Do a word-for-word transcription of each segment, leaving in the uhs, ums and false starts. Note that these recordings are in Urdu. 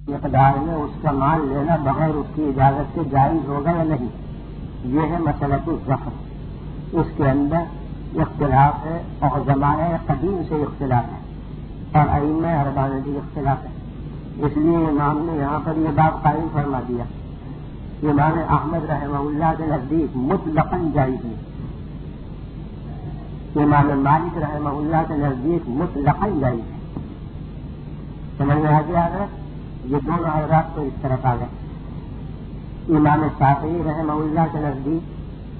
مقدار میں اس کا مال لینا بغیر اس کی اجازت سے جائز ہوگا یا نہیں، یہ ہے مسئلہ الزخم. اس کے اندر اختلاف ہے اور زمانہ قدیم سے اختلاف ہے اور ائمہ اربعہ میں بھی اختلاف ہے. اس لیے امام نے یہاں پر یہ بات قائم فرما دیا. امام احمد رحمہ اللہ کے نزدیک مطلقاً جائز ہے، امام مالک رحمہ اللہ کے نزدیک مطلقاً جائز ہے. سمجھ میں آ گیا ہے؟ یہ دونوں حضرات کو اس طرح آ گئے. امام شافعی رحمہ اللہ کے نزدیک،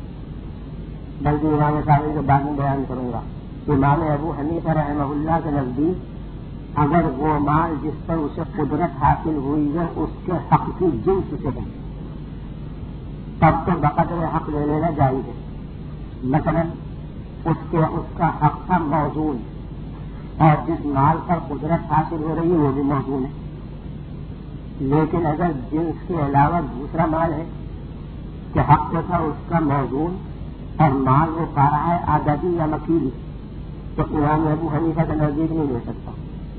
بلکہ امام شافعی کے بعد میں بیان کروں گا، امام ابو حنیفہ رحمہ اللہ کے نزدیک اگر وہ مال جس پر اسے قدرت حاصل ہوئی ہے اس کے حق کی جنس سے ہے تب تو بقدر حق لے لینا جائز ہے. مثلا اس کے اس کا حق کا موزون اور جس مال پر قدرت حاصل ہو رہی ہے وہ بھی موزون ہے. لیکن اگر جنس کے علاوہ دوسرا مال ہے کہ حق تھا اس کا موزون اور مال وہ پا رہا ہے آزادی یا مکیلی، تو امام ابو حنیفہ کے نزدیک نہیں لے سکتا.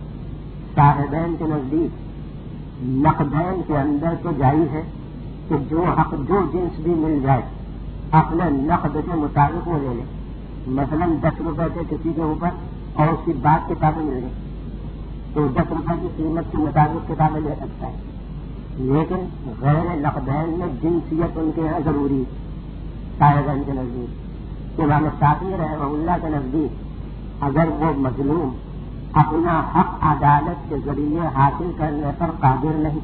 صاحبین کے نزدیک نقدین کے اندر تو جائز ہے کہ جو حق جو جنس بھی مل جائے اپنے نقد کے مطابق وہ لے لے. مثلا دس روپے سے کسی کے اوپر اور اس کی بات کتابیں مل گئی تو دس روپے کی قیمت کے مطابق کتابیں لے سکتا ہے. لیکن غیر نقدین میں جنسیت ان کے یہاں ضروری ہے. صاحبین کے نزدیک امام شافعی رحمہ اللہ کے نزدیک اگر وہ مظلوم اپنا حق عدالت کے ذریعے حاصل کرنے پر قادر نہیں،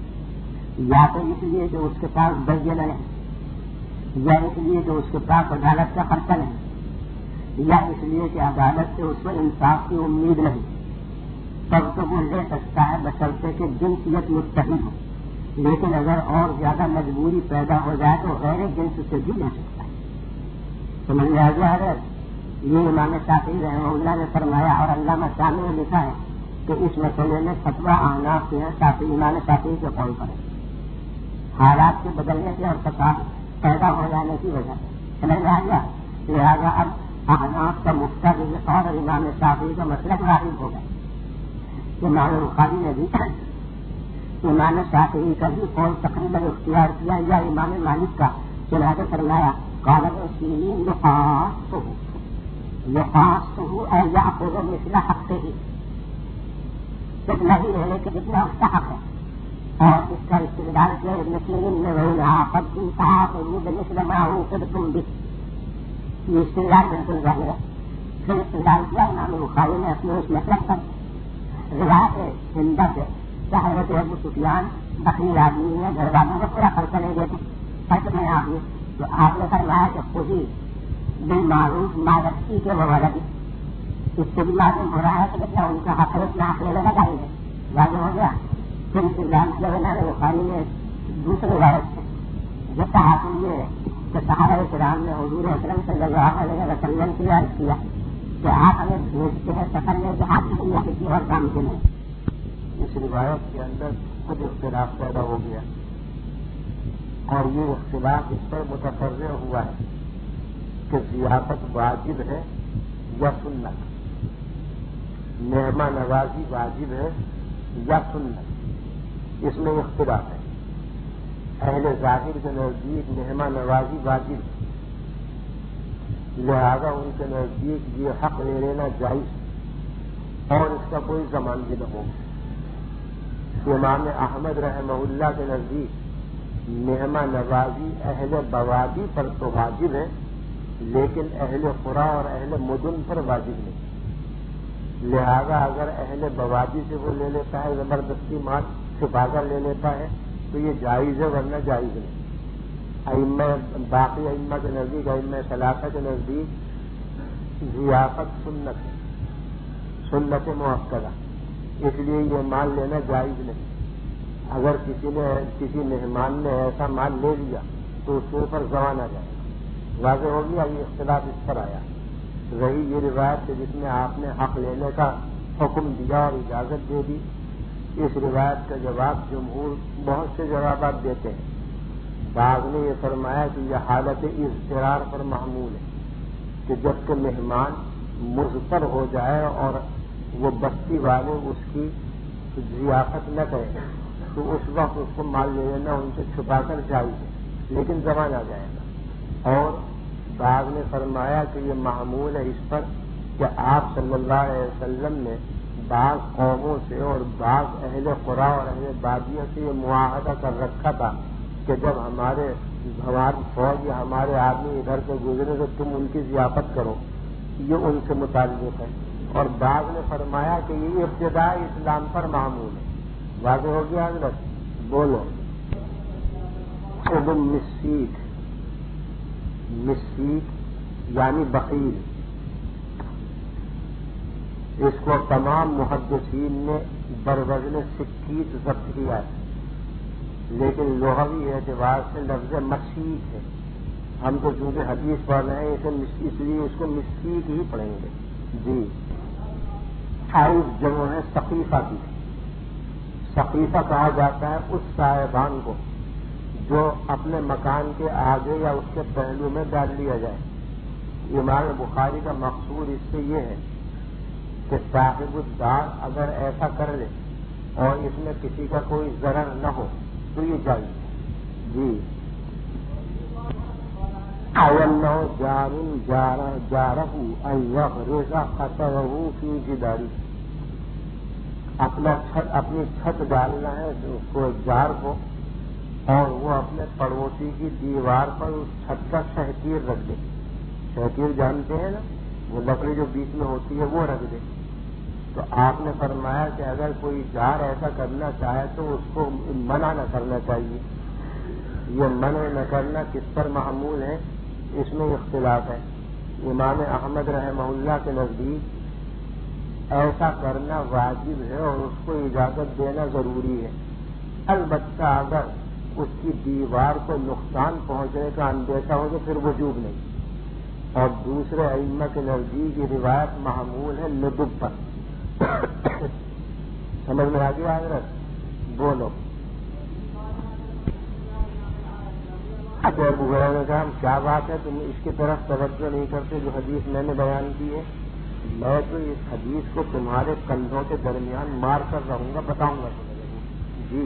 یا تو اس لیے کہ اس کے پاس بینہ نہیں، یا اس لیے کہ اس کے پاس عدالت کا خرچہ نہیں، یا اس لیے کہ عدالت سے اس پر انصاف کی امید نہیں، تب تو وہ لے سکتا ہے بشرطے کہ جنسیت متحد ہو. لیکن اگر اور زیادہ مجبوری پیدا ہو جائے تو غیر جنس سے بھی لے سکتا ہے. سمجھ میں آ گیا ہے؟ یہ امام شافعی رحمہ اللہ نے فرمایا اور علامہ شامی نے لکھا ہے کہ اس مسئلے میں فتویٰ احناف کے ہیں شافعی امام شافعی کے قول پر ہے. حالات کے بدلنے سے اور فساد پیدا ہو جانے کی وجہ سے سمجھ میں آ گیا. لہٰذا اب احناف کا مختلف اور امام شافعی کا مسلک غالب ہو گیا. امام بخاری نے بھی امام شافعی کا بھی قول تقریباً اختیار کیا یا امام مالک کا، چنانچہ فرمایا قال الرسول يقاصه يقاصه أن يأخذ مثل حقه، جتنا ہی رہنے کے جتنا اس کا حق ہے. اور اس کا استدلال کیا ابن سیرین نے وہی قد تعاقبوا بمثل ما عوقبتم به، یہ استدلال بالکل ظاہر ہے. پھر استدلال کیا امام بخاری نے اپنے اس مسلک پر روایت ہندہ سے حضرت ابو سفیان بخیل آدمی ہے، گھر والوں کو پورا خرچہ نہیں دیتے، خرچ میں آدمی تو آپ نے فرمایا کہ خود ہی بالمعروف مالکی کے وغیرہ بھی اس سے بھی معلوم ہو رہا ہے کہ بچہ ان کا حق اتنا حق لینا چاہیے گا. واضح ہو گیا. پھر استدلال کیا ہے نا بخاری نے دوسرے روایت سے جب تحاکم یہ کہ صحابہ کرام نے حضور اکرم صلی اللہ علیہ وسلم کی عرض کیا کہ آپ ہمیں بھیجتے ہیں سفر میں جہاد کے لیے کسی اور کام کے لیے. اس روایت کے اندر خود اختلاف پیدا ہو گیا اور یہ اختلاف اس پر متفرع ہوا ہے کہ ضیافت واجب ہے یا سنت، مہمان نوازی واجب ہے یا سنت، اس میں اختلاف ہے. اہل ظاہر کے نزدیک مہمان نوازی واجب ہے، لہذا ان کے نزدیک یہ حق لے لینا جائز اور اس کا کوئی زمان بھی نہ ہوگا. امام احمد رحمہ اللہ کے نزدیک مہمان نوازی اہل بوادی پر تو واجب ہے لیکن اہل قرا اور اہل مدن پر واجب نہیں. لہذا اگر اہل بوادی سے وہ لے لیتا ہے زبردستی مال چھپا کر لے لیتا ہے تو یہ جائز ہے ورنہ جائز نہیں. ائمہ باقی ائمہ کے نزدیک ائمہ ثلاثہ کے نزدیک ضیافت سنت ہے، سنت مؤکدہ، اس لیے یہ مال لینا جائز نہیں. اگر کسی نے کسی مہمان نے ایسا مال لے لیا تو اس کے اوپر زوان آ جائے. واضح ہو گیا. یہ اختلاف اس پر آیا. رہی یہ روایت کہ جس میں آپ نے حق لینے کا حکم دیا اور اجازت دے دی، اس روایت کا جواب جمہور بہت سے جوابات دیتے ہیں. بعض نے یہ فرمایا کہ یہ حالت اضطرار پر محمول ہے کہ جب کہ مہمان مضطر ہو جائے اور وہ بستی والے اس کی ضیافت نہ کریں تو اس وقت اس کو مال لے لینا ان سے چھپا کر چاہیے، لیکن زمان آ جائے گا۔ اور بعض نے فرمایا کہ یہ معمول ہے اس پر کہ آپ صلی اللہ علیہ وسلم نے بعض قوموں سے اور بعض اہل قرا اور اہل بادیوں سے یہ معاہدہ کر رکھا تھا کہ جب ہمارے ہماری فوج یا ہمارے آدمی ادھر سے گزرے تو تم ان کی ضیافت کرو، یہ ان سے متعلق ہے۔ اور بعض نے فرمایا کہ یہ ابتدائی اسلام پر معمول ہے۔ واضح ہو گیا حضرت؟ بولو۔ ابن مسیک، مسیک یعنی بخیل، اس کو تمام محدثین نے بروزن سکیت ضبط کیا ہے، لیکن لغوی اعتبار سے لفظ مسیک ہے۔ ہم تو چونکہ حدیث پڑھ رہے ہیں اسے اس لیے اس کو مسیک ہی پڑھیں گے۔ جی، حائض جمع ہے سقیفہ کی۔ سقیفہ کہا جاتا ہے اس صاحبان کو جو اپنے مکان کے آگے یا اس کے پہلو میں ڈال لیا جائے۔ امام بخاری کا مقصود اس سے یہ ہے کہ صاحب الدار اگر ایسا کر لے اور اس میں کسی کا کوئی ضرر نہ ہو تو یہ چاہیے۔ جی، اولو جارن جارہ یغرز خطرہ فی جداری، اپنا چھت اپنی چھت ڈالنا ہے اس کو جار کو، اور وہ اپنے پڑوسی کی دیوار پر اس چھت کا شہتیر رکھ دے۔ شہتیر جانتے ہیں نا، وہ لکڑی جو بیچ میں ہوتی ہے وہ رکھ دے۔ تو آپ نے فرمایا کہ اگر کوئی جار ایسا کرنا چاہے تو اس کو منع نہ کرنا چاہیے۔ یہ منع نہ کرنا کس پر محمول ہے، اس میں اختلاف ہے۔ امام احمد رحمہ اللہ کے نزدیک ایسا کرنا واجب ہے اور اس کو اجازت دینا ضروری ہے، البتہ اگر اس کی دیوار کو نقصان پہنچنے کا اندیشہ ہو تو پھر وجوب نہیں۔ اور دوسرے ائمہ کے نزدیک یہ روایت محمول ہے ندب پر۔ سمجھ میں آ گیا حضرت؟ بولو۔ ابو ہریرہ نے کہا کیا بات ہے تم اس کی طرف توجہ نہیں کرتے جو حدیث میں نے بیان کی ہے؟ میں تو اس حدیث کو تمہارے کندھوں کے درمیان مار کر رہوں گا، بتاؤں گا تمہیں۔ جی،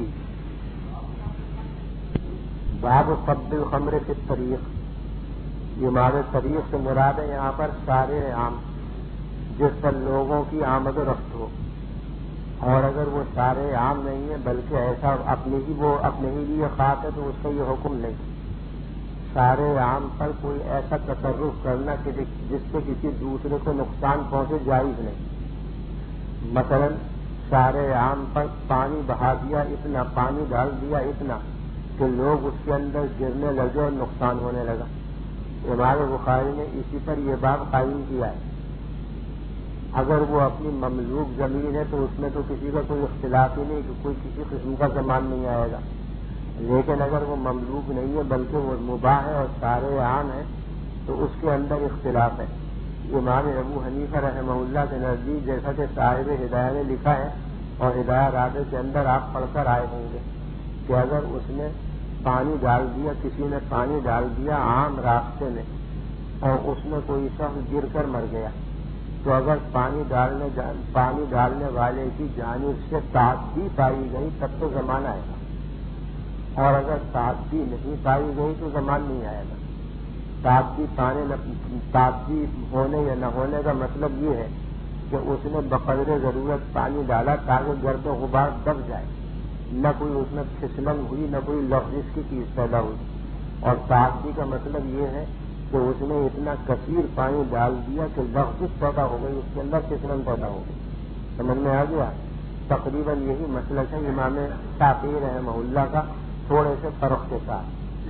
باب فض الخمر فی الطریق، یہ ہمارے طریق سے مراد ہے یہاں پر سارے عام جس پر لوگوں کی آمد و رفت ہو، اور اگر وہ سارے عام نہیں ہے بلکہ ایسا اپنے ہی وہ اپنے ہی لیے خاص ہے تو اس کا یہ حکم نہیں۔ سارے عام پر کوئی ایسا تصرف کرنا کہ جس سے کسی دوسرے کو نقصان پہنچے جائز نہیں۔ مثلا سارے عام پر پانی بہا دیا اتنا، پانی ڈال دیا اتنا کہ لوگ اس کے اندر گرنے لگے اور نقصان ہونے لگا۔ امام بخاری نے اسی پر یہ باب قائم کیا ہے۔ اگر وہ اپنی مملوک زمین ہے تو اس میں تو کسی کا کوئی اختلاف ہی نہیں کہ کوئی کسی قسم کا سامان نہیں آئے گا، لیکن اگر وہ مملوک نہیں ہے بلکہ وہ مباح ہے اور سارے عام ہیں تو اس کے اندر اختلاف ہے۔ امام ابو حنیفہ رحمہ اللہ کے نزدیک جیسا کہ صاحب ہدایہ نے لکھا ہے اور ہدایہ رابع کے اندر آپ پڑھ کر آئے ہوں گے کہ اگر اس نے پانی ڈال دیا، کسی نے پانی ڈال دیا عام راستے میں اور اس میں کوئی شخص گر کر مر گیا تو اگر پانی ڈالنے پانی ڈالنے والے کی جانب سے تعدی پائی گئی تب تو زمان آئے گا، اور اگر تعدی نہیں پائی گئی تو زمان نہیں آئے گا۔ تعدی پانے تعدی ہونے یا نہ ہونے کا مطلب یہ ہے کہ اس نے بقدر ضرورت پانی ڈالا تاکہ گرد و غبار دب جائے، نہ کوئی اس میں پھسلن ہوئی نہ کوئی لفظ کی چیز پیدا ہوئی۔ اور تعدی کا مطلب یہ ہے کہ اس نے اتنا کثیر پانی ڈال دیا کہ لفظ پیدا ہو گئی، اس کے اندر پھسلن پیدا ہو گئی۔ سمجھ میں آ گیا؟ تقریباً یہی مسلک ہے امام شافعی رحمہ اللہ کا، تھوڑے سے فرق کے ساتھ۔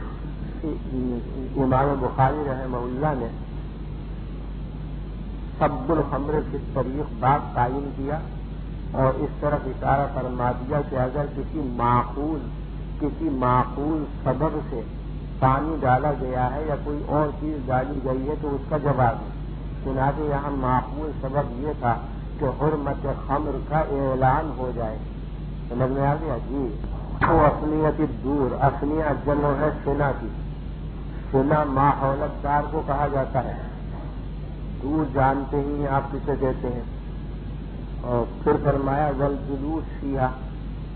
امام بخاری رحمہ اللہ نے فض الخمر فی الطریق باب قائم کیا اور اس طرف اشارہ فرما دیا کہ اگر کسی معقول کسی معقول سبب سے پانی ڈالا گیا ہے یا کوئی اور چیز ڈالی گئی ہے تو اس کا جواز ہے۔ چنانچہ یہاں معقول سبب یہ تھا کہ حرمت خمر کا اعلان ہو جائے۔ سمجھ میں آ گیا؟ جی، وہ اصلیت دور، اصلیہ جمع ہے سنا کی۔ سنا ماحولت دار کو کہا جاتا ہے، دور جانتے ہی آپ کسے کہتے ہیں۔ اور پھر فرمایا والجلوس فیہا،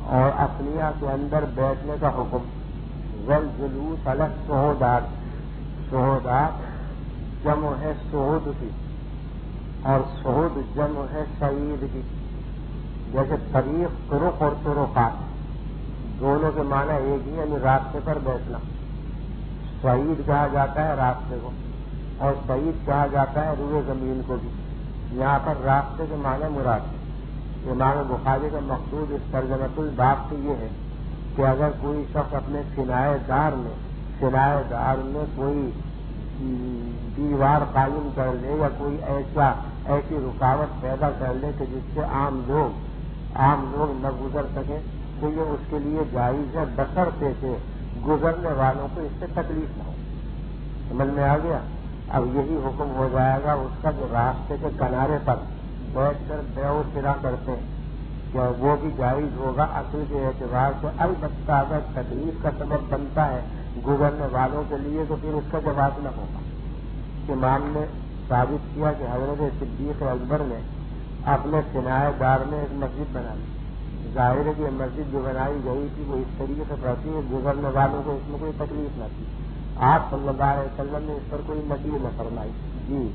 اور اثنیہ کے اندر بیٹھنے کا حکم. والجلوس علی الصعودات، صعودات جمع ہے صعود کی اور صعود جمع ہے صعید کی. جیسے طریق طرق اور طرقات دونوں کے معنی ایک ہی، یعنی راستے پر بیٹھنا. صعید کہا جاتا ہے راستے کو اور صعید کہا جاتا ہے روئے زمین کو بھی. یہاں پر راستے کے معنی مراد ہے. امام بخاری کا مقصود اس ترجمۃ الباب سے یہ ہے کہ اگر کوئی شخص اپنے کنارے دار میں کنارے دار میں کوئی دیوار قائم کر لے یا کوئی ایسا ایسی رکاوٹ پیدا کر لے کہ جس سے عام لوگ عام لوگ نہ گزر سکیں تو یہ اس کے لیے جائز ہے، بشرطے کہ گزرنے والوں کو اس سے تکلیف نہ ہو. سمجھ میں آ گیا؟ اب یہی حکم ہو جائے گا اس کا جو راستے کے کنارے پر بیٹھ کر بیع و شراء کرتے ہیں کیا وہ بھی جائز ہوگا اصل کے اعتبار سے. البتہ اگر تکلیف کا سبب بنتا ہے گزرنے والوں کے لیے تو پھر اس کا جواز نہ ہوگا. امام نے ثابت کیا کہ حضرت صدیق اکبر نے اپنے کنارے دار میں ایک مسجد بنا لی. ظاہر ہے کہ یہ مسجد جو بنائی گئی تھی وہ اس طریقے سے رہتی ہے گزرنے والوں کو اس میں کوئی تکلیف نہ تھی. آپ صلی اللہ علیہ وسلم نے اس پر کوئی نفی نہ فرمائی. جی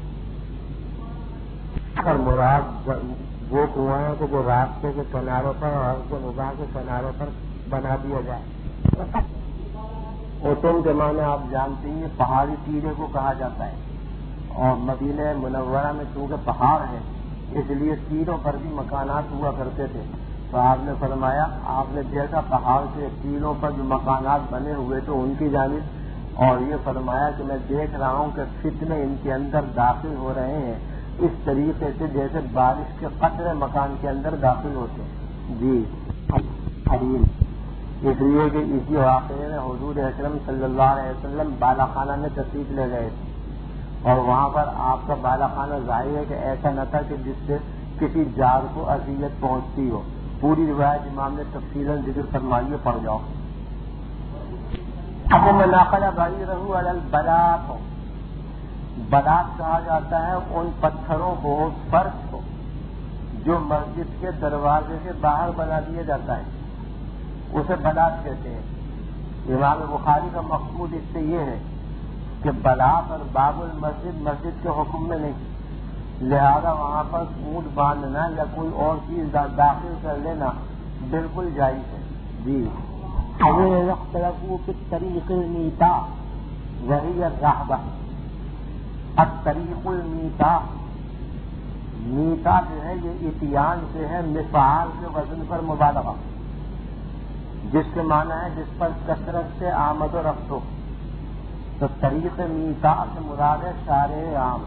اور مراد وہ کنواں ہے کہ جو راستے کے کناروں پر اور کے مباح کے کناروں پر بنا دیا جائے. اوتم کے معنی آپ جانتے ہیں پہاڑی ٹیلے کو کہا جاتا ہے اور مدینہ منورہ میں چونکہ پہاڑ ہے اس لیے ٹیلوں پر بھی مکانات ہوا کرتے تھے. تو آپ نے فرمایا آپ نے دیکھا پہاڑ کے ٹیلوں پر جو مکانات بنے ہوئے تو ان کی جانب اور یہ فرمایا کہ میں دیکھ رہا ہوں کہ فتنے ان کے اندر داخل ہو رہے ہیں اس طریقے سے جیسے بارش کے قطرے مکان کے اندر داخل ہوتے ہیں. جی حریم اس لیے کہ اسی واقعے میں حضور اکرم صلی اللہ علیہ وسلم بالا خانہ میں تشریف لے گئے تھے اور وہاں پر آپ کا بالا خانہ ظاہر ہے کہ ایسا نہ تھا کہ جس سے کسی جار کو اذیت پہنچتی ہو. پوری روایت امام نے تفصیل ذکر فرمائیے پڑھ جاؤ. اب میں ناقلہ بھائی رہوں البلاط بلاط کہا جاتا ہے ان پتھروں کو فرش کو جو مسجد کے دروازے سے باہر بنا دیا جاتا ہے اسے بلاط کہتے ہیں. امام بخاری کا مقصود اس سے یہ ہے کہ بلاط اور باب المسجد مسجد کے حکم میں نہیں، لہذا وہاں پر اونٹ باندھنا یا کوئی اور چیز داخل کر لینا بالکل جائز ہے. جی طریق المیتا وہی الرحبہ. الطریق المیتا میتا جو ہے یہ اتیان سے ہے مفعال کے وزن پر مبالغہ جس کے معنی ہے جس پر کثرت سے آمد و رفت ہو. تو طریق میتا سے مراد ہے شارع عام.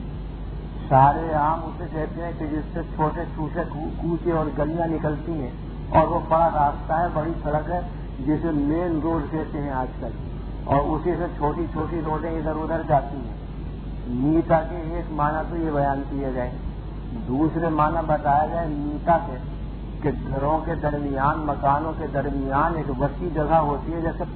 شارع عام اسے کہتے ہیں کہ جس سے چھوٹے چھوٹے کوچے اور گلیاں نکلتی ہیں اور وہ بڑا راستہ ہے بڑی سڑک ہے جسے مین روڈ کہتے ہیں آج کل اور اسی سے چھوٹی چھوٹی روڈیں ادھر ادھر جاتی ہیں. میتا کے ایک معنی تو یہ بیان کیا جائے. دوسرے معنی بتایا جائے میتا کے کہ گھروں کے درمیان مکانوں کے درمیان ایک وسیع جگہ ہوتی ہے جیسے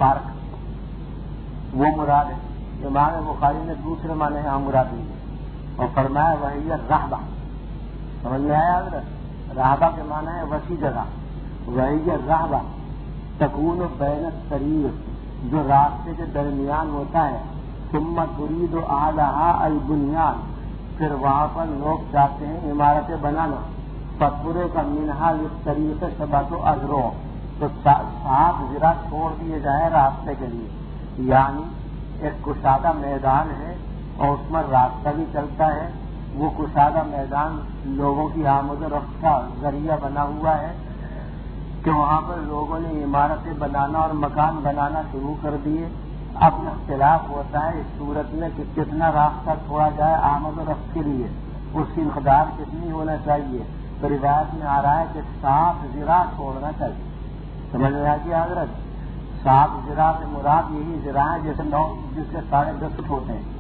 پارک وہ مراد ہے. امام بخاری نے دوسرے معنی یہاں مراد لی اور فرمایا وہی رہبہ. سمجھ میں آیا حضرت؟ رہبہ کے معنی ہے وسیع جگہ. وہی رہبہ تکون بین الطریق جو راستے کے درمیان ہوتا ہے. ثم ترید اعلیھا البنیان پھر وہاں پر لوگ چاہتے ہیں عمارتیں بنانا. پتھرے کا منہا اس طریقے سے باتوں ازرو تو سات ذرا چھوڑ دیے جائے راستے کے لیے. یعنی ایک کشادہ میدان ہے اور اس میں راستہ بھی چلتا ہے. وہ کشادہ میدان لوگوں کی آمد و رفت کا ذریعہ بنا ہوا ہے کہ وہاں پر لوگوں نے عمارتیں بنانا اور مکان بنانا شروع کر دیے. اب اختلاف ہوتا ہے اس صورت میں کہ کتنا راستہ چھوڑا جائے آمد و رفت کے لیے، اس کی مقدار کتنی ہونا چاہیے. تو روایت میں آ رہا ہے کہ سات ذراع چھوڑنا چاہیے. سمجھ میں آ گیا حضرت؟ سات ذراع سے مراد یہی ذراع ہے جیسے نو جس کے ساڑھے دس فٹ ہوتے ہیں.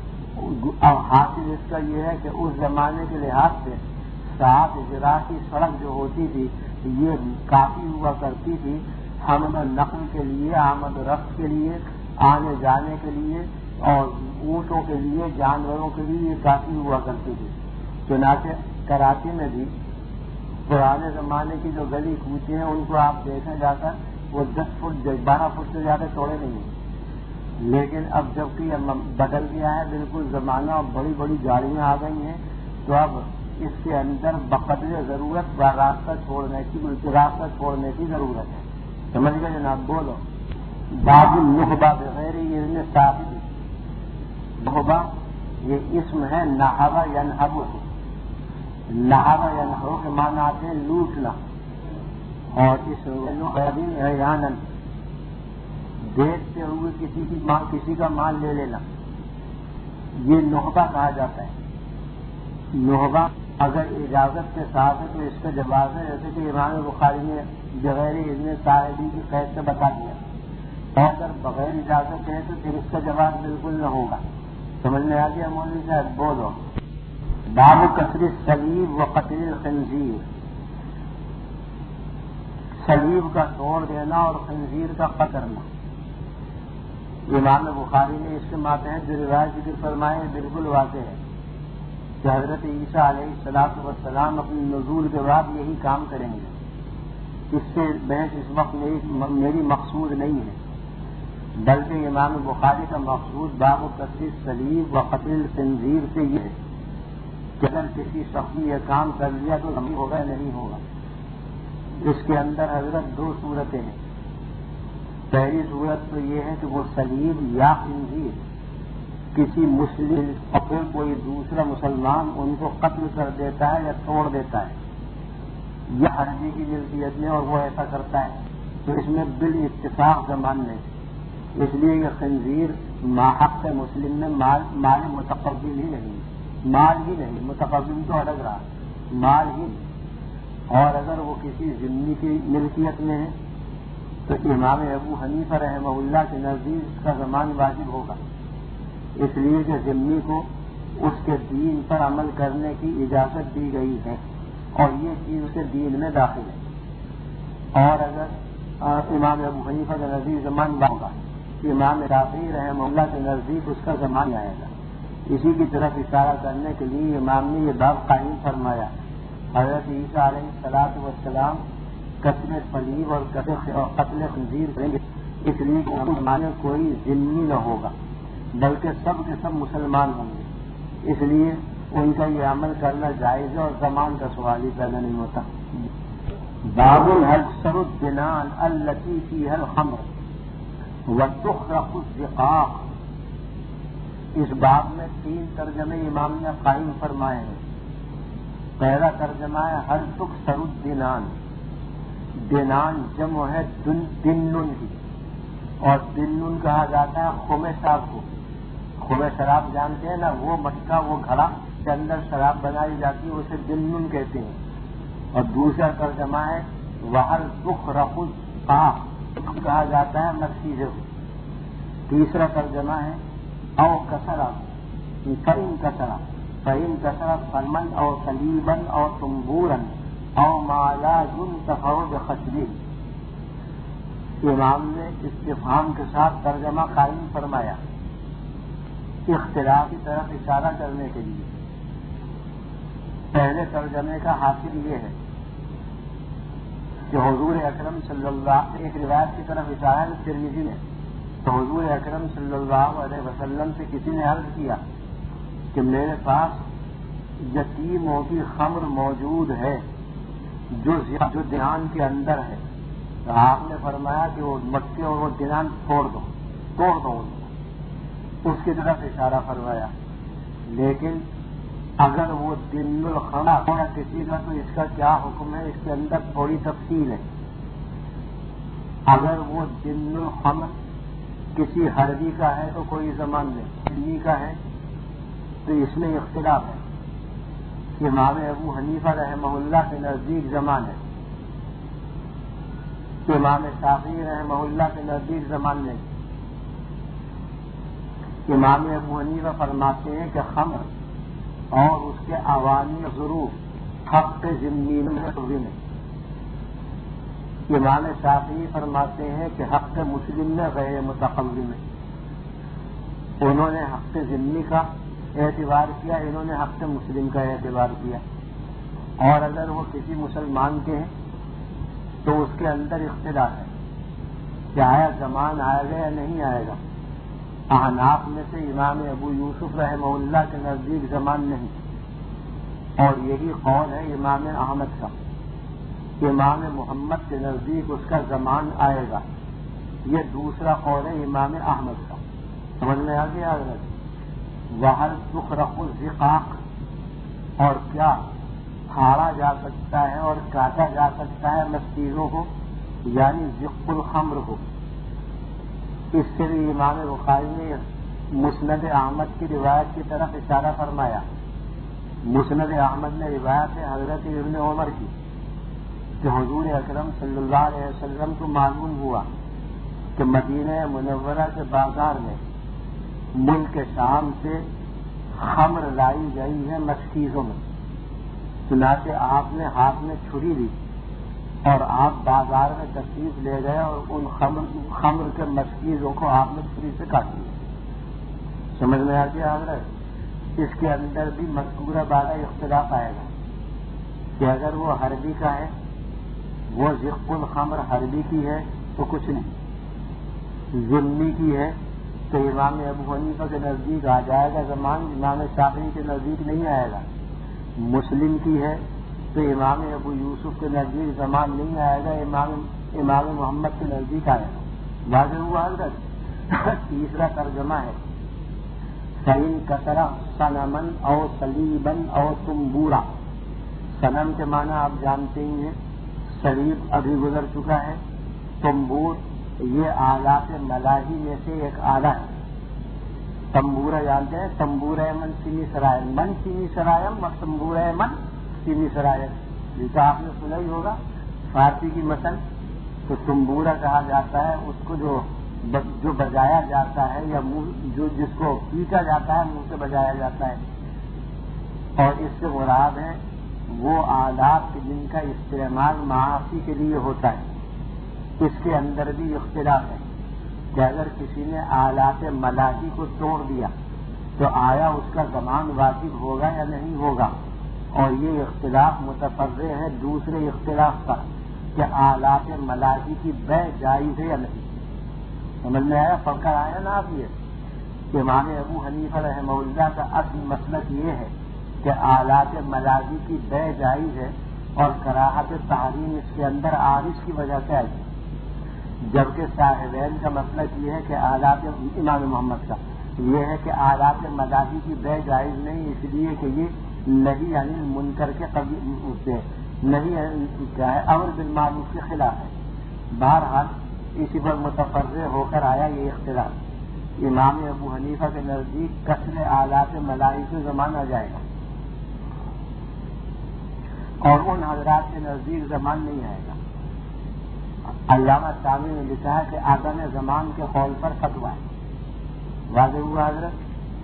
اب حاصل اس کا یہ ہے کہ اس زمانے کے لحاظ سے سات ذراع کی سڑک جو ہوتی تھی یہ کافی ہوا کرتی تھی حمل و نقل کے لیے، آمد و رفت کے لیے، آنے جانے کے لیے اور اونٹوں کے لیے، جانوروں کے لیے یہ کافی ہوا کرتی تھی. چنانچہ کراچی میں بھی پرانے زمانے کی جو گلی کوچے ہیں ان کو آپ دیکھیں جا کر وہ دس فٹ بارہ فٹ سے زیادہ چوڑے نہیں ہیں، لیکن اب جب کہ بدل گیا ہے بالکل زمانہ اور بڑی بڑی گاڑیاں آ گئی ہیں تو اب اس کے اندر بقدر ضرورت راستہ چھوڑنے کی راستہ چھوڑنے کی ضرورت ہے. سمجھ گئے جناب؟ بولو. باب النخبہ بغیر اذن صاحب. نخبہ یہ اسم ہے نحبہ ینحب. نحبہ ینحب کے معنی آتے ہیں لوٹنا، اور اس احیانا دیکھتے ہوئے کسی کی مال کسی کا مال لے لینا، یہ نخبہ کہا جاتا ہے. نخبہ اگر اجازت کے ساتھ ہے تو اس کا جواز ہے، جیسے کہ امام بخاری نے بغیر اذن صاحبی کی قید سے بتا دیا. اور اگر بغیر اجازت ہے تو پھر اس کا جواز بالکل نہ ہوگا. سمجھ میں آ گیا مولوی صاحب؟ بولو. باب کسر الصلیب و قتل الخنزیر. صلیب کا توڑ دینا اور خنزیر کا قتل کرنا. امام بخاری نے اس کے ماتحت جو روایت ذکر فرمائے بالکل واضح ہے کہ حضرت عیسیٰ علیہ الصلوۃ والسلام اپنے نزول کے بعد یہی کام کریں گے. اس سے بحث اس وقت میری مقصود نہیں ہے، بلکہ امام بخاری کا مقصود باب کسر الصلیب و قتل الخنزیر سے یہ ہے کہ اگر کسی شخص نے یہ کام کر لیا تو نہیں ہوگا نہیں ہوگا. اس کے اندر حضرت دو صورتیں ہیں. پہلی صورت تو یہ ہے کہ وہ صلیب یا خنزیر کسی مسلم اور پھر کوئی دوسرا مسلمان ان کو قتل کر دیتا ہے یا توڑ دیتا ہے یا حربی کی ملکیت میں اور وہ ایسا کرتا ہے تو اس میں بالاتفاق زمان نہیں. اس لیے یہ خنزیر ماحق مسلم میں مال مال متقبل ہی نہیں، مال ہی نہیں، متقبل تو الگ رہا، مال ہی نہیں. اور اگر وہ کسی ذمہ کی ملکیت میں ہے تو امام ابو حنیفہ رحمہ اللہ کے نزدیک اس کا زمان واجب ہوگا، اس لیے کہ ذمہ کو اس کے دین پر عمل کرنے کی اجازت دی گئی ہے اور یہ چیز اس کے دین میں داخل ہے. اور اگر امام ابو حنیفہ کے نزدیک زمان ہوگا کہ امام رافعی رحمہ اللہ کے نزدیک اس کا زمان آئے گا. اسی کی طرف اشارہ کرنے کے لیے امام نے یہ باب قائم فرمایا. حضرت عیسیٰ علیہ الصلوۃ والسلام قتل صلیب اور قتل خنزیر کریں گے، اس لیے کہ مسلمان کوئی ذمہ نہ ہوگا بلکہ سب کے سب مسلمان ہوں گے، اس لیے ان کا یہ عمل کرنا جائز ہے اور زمان کا سوال ہی پیدا نہیں ہوتا. باب الحسر الدنان التي فيها الخمر وتخرق الزقاق. اس باب میں تین ترجمے امام نے قائم فرمائے ہیں. پہلا ترجمہ ہے ہر تکسر الدنان. دنان جمع ہے دنن کی، اور دنن کہا جاتا ہے خمے شراب کو. خمے شراب جانتے ہیں نا، وہ مٹکا وہ گھڑا کے اندر شراب بنائی جاتی ہے، اسے دنن کہتے ہیں. اور دوسرا ترجمہ ہے وہر تخرق الزقاق، کہا جاتا ہے مکسیزے کو. تیسرا ترجمہ ہے او کسرا فإن کسرا فإن کسرا فرمن او صلیبن او تنبورن او ما لا ينتفع بخشبه. امام نے استفہام کے ساتھ ترجمہ قائم فرمایا اختلاف کی طرف اشارہ کرنے کے لیے. پہلے ترجمے کا حاصل یہ ہے کہ حضور اکرم صلی اللہ ایک روایت کی طرف اشارہ ہے ترمذی نے، تو حضور اکرم صلی اللہ علیہ وسلم سے کسی نے عرض کیا کہ میرے پاس یتیموں کی خمر موجود ہے جو جو دھیان کے اندر ہے. تو آپ نے فرمایا کہ وہ مٹکے اور وہ دھیان توڑ دو توڑ دو ان کو، اس کی طرف اشارہ فرمایا. لیکن اگر وہ دن الخمر ہے کسی کا تو اس کا کیا حکم ہے، اس کے اندر تھوڑی تفصیل ہے. اگر وہ دن الخمر کسی حربی کا ہے تو کوئی زمان میں دینی کا ہے تو اس میں اختلاف ہے. امام ابو حنیفہ رحمہ اللہ کے نزدیک زمان ہے، امام شافعی رحمہ اللہ کے نزدیک زمان نہیں. امام ابو حنیفہ فرماتے ہیں کہ خمر اور اس کے عوامی ظروف حق ذمہ میں. امام شافعی فرماتے ہیں کہ حق مسلم میں غیر متقبل میں. انہوں نے حق ذمہ کا اعتبار کیا، انہوں نے حق مسلم کا اعتبار کیا. اور اگر وہ کسی مسلمان کے ہیں تو اس کے اندر اختلاف ہے کہ آیا زمان آئے گا یا نہیں آئے گا. احناف میں سے امام ابو یوسف رحمہ اللہ کے نزدیک زمان نہیں، اور یہی قول ہے امام احمد کا. امام محمد کے نزدیک اس کا زمان آئے گا. یہ دوسرا قول ہے امام احمد کا. سمجھ میں آ گیا حضرت؟ وہل تخرق الزقاق، اور کیا پھاڑا جا سکتا ہے اور کاٹا جا سکتا ہے مستیزوں کو، یعنی زق الخمر کو. اس سے بھی امام بخاری نے مسند احمد کی روایت کی طرف اشارہ فرمایا. مسند احمد نے روایت ہے حضرت ابن عمر کی کہ حضور اکرم صلی اللہ علیہ وسلم کو معلوم ہوا کہ مدینہ منورہ کے بازار میں ملک شام سے خمر لائی گئی ہے مشکیزوں میں. چنانچہ آپ نے ہاتھ میں چھری لی اور آپ بازار میں تشریف لے گئے اور ان خمر, خمر کے مشکیزوں کو آپ نے چھری سے کاٹ دیا. سمجھ میں آ گیا حضرت؟ اس کے اندر بھی مذکورہ بارہ اختلاف آئے گا کہ اگر وہ حربی کا ہے، وہ زق الخمر حربی کی ہے تو کچھ نہیں، ذمی کی ہے تو امام ابو حنیفہ کے نزدیک آ جائے گا زمان، امام شافعی کے نزدیک نہیں آئے گا. مسلم کی ہے تو امام ابو یوسف کے نزدیک زمان نہیں آئے گا، امام امام محمد کے نزدیک آئے گا. واضح ہوا حضرت؟ تیسرا ترجمہ ہے سعین کسرا سنمن او سلیبن او تمبورا. سنم کے معنی آپ جانتے ہی ہیں، سلیب ابھی گزر چکا ہے، تمبور یہ آلات ملاحی میں سے ایک آلہ ہے. تمبورہ جانتے ہیں، تمبورہ من سینی سرائے، من سینی سرائم اور تمبورہ من سینی سرائے. یہ تو آپ نے سنا ہی ہوگا فارسی کی مثل. تو تمبورہ کہا جاتا ہے اس کو جو جو بجایا جاتا ہے یا منہ جو جس کو پیٹا جاتا ہے منہ سے بجایا جاتا ہے، اور اس سے مراد ہے وہ آلات جن کا استعمال معاشی کے لیے ہوتا ہے. اس کے اندر بھی اختلاف ہے کہ اگر کسی نے آلات ملاحی کو توڑ دیا تو آیا اس کا زمان واجب ہوگا یا نہیں ہوگا. اور یہ اختلاف متفرع ہے دوسرے اختلاف کا کہ آلات ملاحی کی بے جائز ہے یا نہیں. سمجھ میں آیا؟ پڑھ کر آیا نا آپ؟ یہ کہ امام ابو حنیفہ رحمہ اللہ کا اصل مسلک یہ ہے کہ آلات ملاحی کی بے جائز ہے اور کراہت تحریم اس کے اندر عارض کی وجہ سے آئی. جبکہ صاحبین کا مسلک یہ ہے کہ آلات امام محمد کا یہ ہے کہ آلات ملاحی کی بے جائز نہیں، اس لیے کہ یہ نہیں یعنی منکر کے قبیل سے نہیں کیا ہے، امر بالمعروف کے خلاف ہے. بہرحال اسی پر متفرع ہو کر آیا یہ اختلاف. امام ابو حنیفہ کے نزدیک کثر آلات ملاحی سے زمان آ جائے گا، اور ان حضرات کے نزدیک زمان نہیں آئے گا. علامہ شامی نے لکھا ہے کہ عدم زمان کے قول پر فتویٰ ہے. واضح ہوا حضرت؟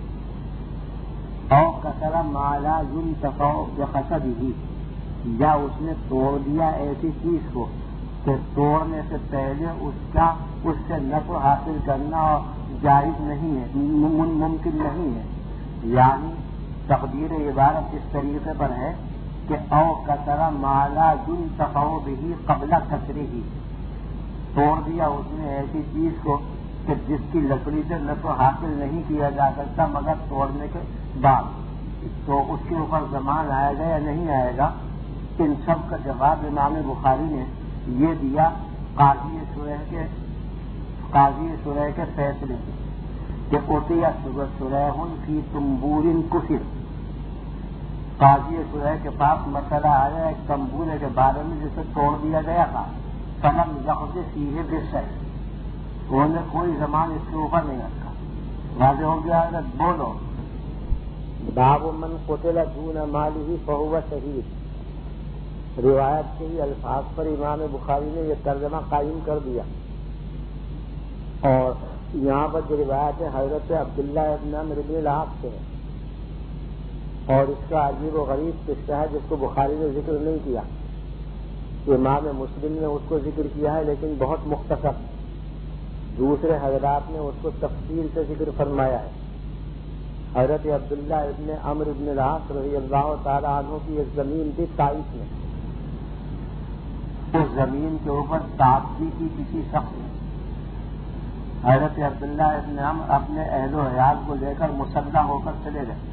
او کثر مالا ينتفع بحسبه، یا اس نے توڑ دیا ایسی چیز کو کہ توڑنے سے پہلے اس کا اس سے نفع حاصل کرنا جائز نہیں ہے، ممکن نہیں ہے. یعنی تقدیر عبارت اس طریقے پر ہے کہ او کثر مالا ينتفع به قبل کثره، توڑ دیا اس نے ایسی چیز کو کہ جس کی لکڑی سے نفع حاصل نہیں کیا جا سکتا مگر توڑنے کے بعد، تو اس کے اوپر زمان آئے گا یا نہیں آئے گا. ان سب کا جواب امام بخاری نے یہ دیا قاضی شرح کے قاضی شرح کے فیصلے کہ اوتیا شرح فی تمبور کثر. قاضی شرح کے پاس مسئلہ آیا ایک تمبورے کے بارے میں جسے توڑ دیا گیا تھا، فلم یخذ فیہ بالسیف، انہوں نے کوئی زمان اس کے اوپر نہیں رکھا. واضح ہو گیا حضرت؟ بولو. باب من قتل دون مالہ فہو شہید. روایت کے ہی الفاظ پر امام بخاری نے یہ ترجمہ قائم کر دیا، اور یہاں پر جو روایت ہے حضرت عبداللہ ابن عمرو بن العاص سے ہے، اور اس کا عجیب و غریب قصہ ہے جس کو بخاری نے ذکر نہیں کیا. امام مسلم نے اس کو ذکر کیا ہے لیکن بہت مختصر، دوسرے حضرات نے اس کو تفصیل سے ذکر فرمایا ہے. حضرت عبداللہ ابن عمرو ابن العاص رضی اللہ تعالیٰ عنہ کی ایک زمین تھی طائف میں. اس زمین کے اوپر تعدی کی کسی شخص نے. حضرت عبداللہ ابن عمرو اپنے اہل و عیال کو لے کر مسلح ہو کر چلے گئے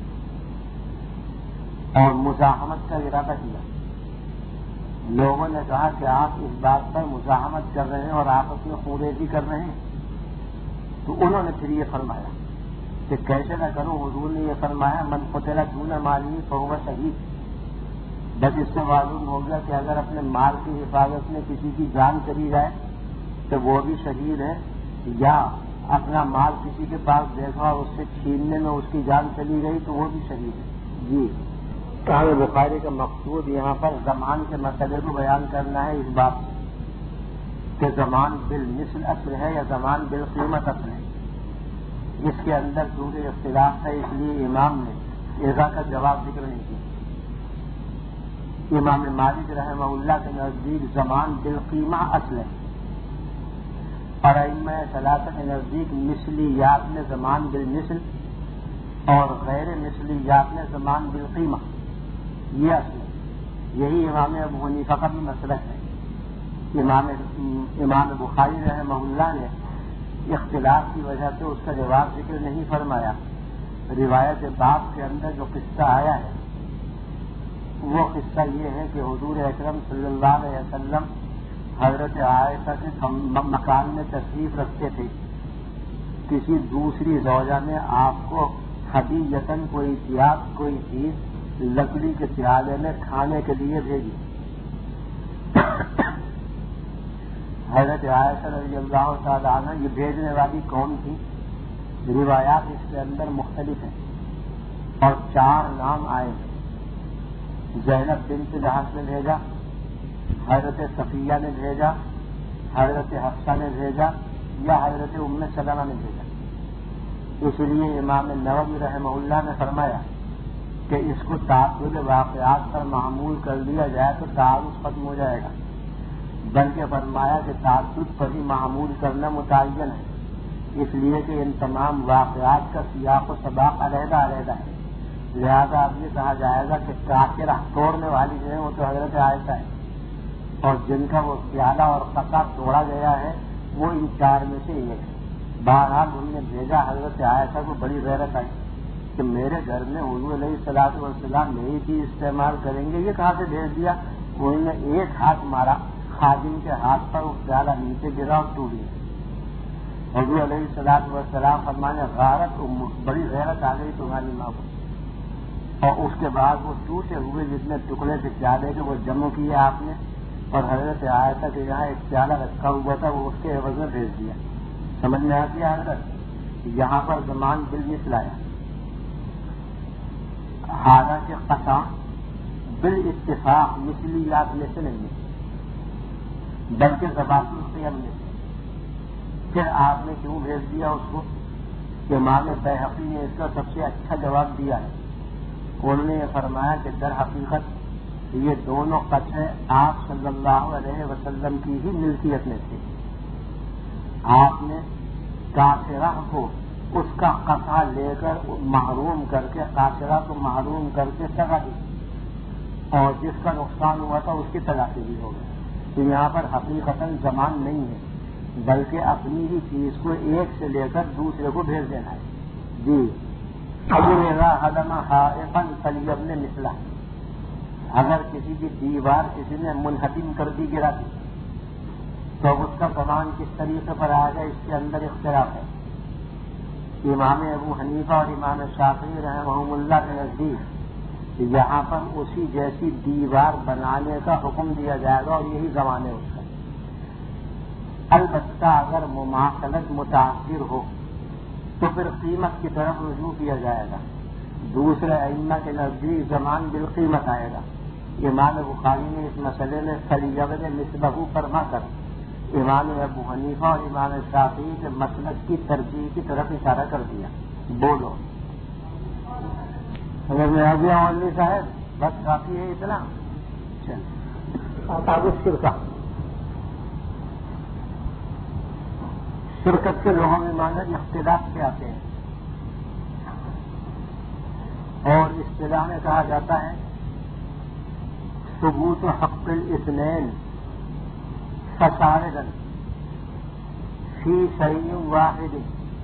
اور مزاحمت کا ارادہ کیا. لوگوں نے کہا کہ آپ اس بات پر مزاحمت کر رہے ہیں اور آپس میں خوریزی کر رہے ہیں. تو انہوں نے پھر یہ فرمایا کہ کیسے نہ کروں. حضور نے یہ فرمایا من قتل دون مالی فہو شہید. بس اس سے معلوم ہو گیا کہ اگر اپنے مال کی حفاظت میں کسی کی جان چلی جائے تو وہ بھی شہید ہے، یا اپنا مال کسی کے پاس دیکھا اور اس سے چھیننے میں اس کی جان چلی گئی تو وہ بھی شہید ہے. جی صحیح بخاری کا مقصود یہاں پر زمان کے مسئلے کو بیان کرنا ہے، اس بات کہ زمان بالمثل اصل ہے یا زمان بالقیمت اصل ہے. اس کے اندر چونکہ اختلاف ہے اس لیے امام نے ایزا کا جواب ذکر نہیں کیا. امام مالک رحمہ اللہ کے نزدیک زمان بالقیمہ اصل ہے، اور ائمہ ثلاثہ کے نزدیک مثلیات میں زمان بالمثل اور غیر مثلیات میں زمان بالقیمہ یہ اصل ہے. یہی امام ابو حنیفہ کا بھی مسلک ہے. امام امام بخاری رحمہ اللہ نے اختلاف کی وجہ سے اس کا جواب ذکر نہیں فرمایا. روایت باب کے اندر جو قصہ آیا ہے وہ قصہ یہ ہے کہ حضور اکرم صلی اللہ علیہ وسلم حضرت عائشہ کے مکان میں تشریف رکھتے تھے. کسی دوسری زوجہ نے آپ کو ہدیۃً کوئی پیاز کوئی چیز لکڑی کے پیالے میں کھانے کے لیے بھیجی. حضرت عائشہ رضی اللہ تعالیٰ عنہ یہ بھیجنے والی کون تھی؟ روایات اس کے اندر مختلف ہیں اور چار نام آئے ہیں. زینب بنت جہاز نے بھیجا، حضرت صفیہ نے بھیجا، حضرت حفصہ نے بھیجا یا حضرت ام سلمہ نے بھیجا. اس لیے امام نووی رحمہ اللہ نے فرمایا کہ اس کو تعدد واقعات پر معمول کر دیا جائے تو تعارف ختم ہو جائے گا، بلکہ فرمایا کہ تعدد پر ہی معمول کرنا متعین ہے، اس لیے کہ ان تمام واقعات کا سیاق و سباق علیحدہ علیحدہ ہے. لہذا اب یہ کہا جائے گا کہ کاکرہ توڑنے والی جو ہے وہ تو حضرت عائشہ ہے، اور جن کا وہ پیالہ اور قطع توڑا گیا ہے وہ ان چار میں سے ایک ہے. بہرحال انہوں نے بھیجا. حضرت عائشہ کو بڑی غیرت آئی کہ میرے گھر میں حضور علیہ الصلوۃ والسلام نئی چیز استعمال کریں گے، یہ کہاں سے بھیج دیا. انہوں نے ایک ہاتھ مارا، خادم کے ہاتھ پر وہ پیالہ نیچے گرا اور ٹوٹ گیا. حضور علیہ الصلوۃ والسلام فرمانے غارت ام، بڑی غیرت آ گئی تمہاری ماں کو. اور اس کے بعد وہ ٹوٹے ہوئے جتنے ٹکڑے سے پیالے کے وہ جمع کیے آپ نے، اور حضرت عائشہ کے یہاں ایک پیالہ رکھا ہوا تھا وہ اس کے عوض میں بھیج دیا. سمجھ میں آتی ہے حضرت؟ یہاں پر زمان بالمثل آیا، حالانکہ قسم بالاتفاق مثلیات میں سے نہیں ہے بلکہ ذوات القیم میں سے. پھر آپ نے کیوں بھیج دیا اس کو؟ کہ امام بیہقی نے اس کا سب سے اچھا جواب دیا ہے. انہوں نے یہ فرمایا کہ در حقیقت یہ دونوں قطعے آپ صلی اللہ علیہ وسلم کی ہی ملکیت میں تھے. آپ نے کافرہ کو اس کا قطع لے کر محروم کر کے کافرہ کو محروم کر کے سزا دی، اور جس کا نقصان ہوا تھا اس کی تلافی بھی ہو گئی. تو یہاں پر حقیقتاً زمان نہیں ہے بلکہ اپنی ہی چیز کو ایک سے لے کر دوسرے کو بھیج دینا ہے. جی نے مثلا، اگر کسی کی دیوار کسی نے منہدم کر دی گرا دی تو اس کا زمان کس طریقے پر آئے گا، اس کے اندر اختلاف ہے. امام ابو حنیفہ اور امام شافعی رحمہ اللہ کے نزدیک یہاں پر اسی جیسی دیوار بنانے کا حکم دیا جائے گا اور یہی زمان ہے اس کا. البتہ اگر مماثلت متاثر ہو تو پھر قیمت کی طرف رجوع کیا جائے گا. دوسرے ائمہ کے نزدیک زمان بالقیمت آئے گا. امام بخاری نے اس مسئلے میں فلیغد مثلہ فرما کر امام ابو حنیفہ اور امام شافعی کے مسلک کی ترجیح کی طرف اشارہ کر دیا. بولو اگر میں آ گیا مولوی صاحب بس کافی ہے اتنا. شرکا شرکت کے لوگوں میں مانا اختلاف سے آتے ہیں. اصطلاح میں کہا جاتا ہے ثبوت حق الاثنین فصاردا فی شیء واحد،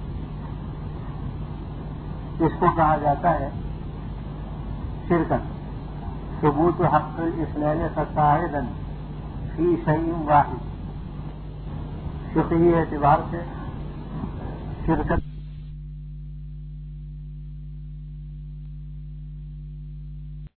اس کو کہا جاتا ہے شرکن، ثبوت حق الاثنین فصاردا فی شیء واحد، فقہی اعتبار سے شرکت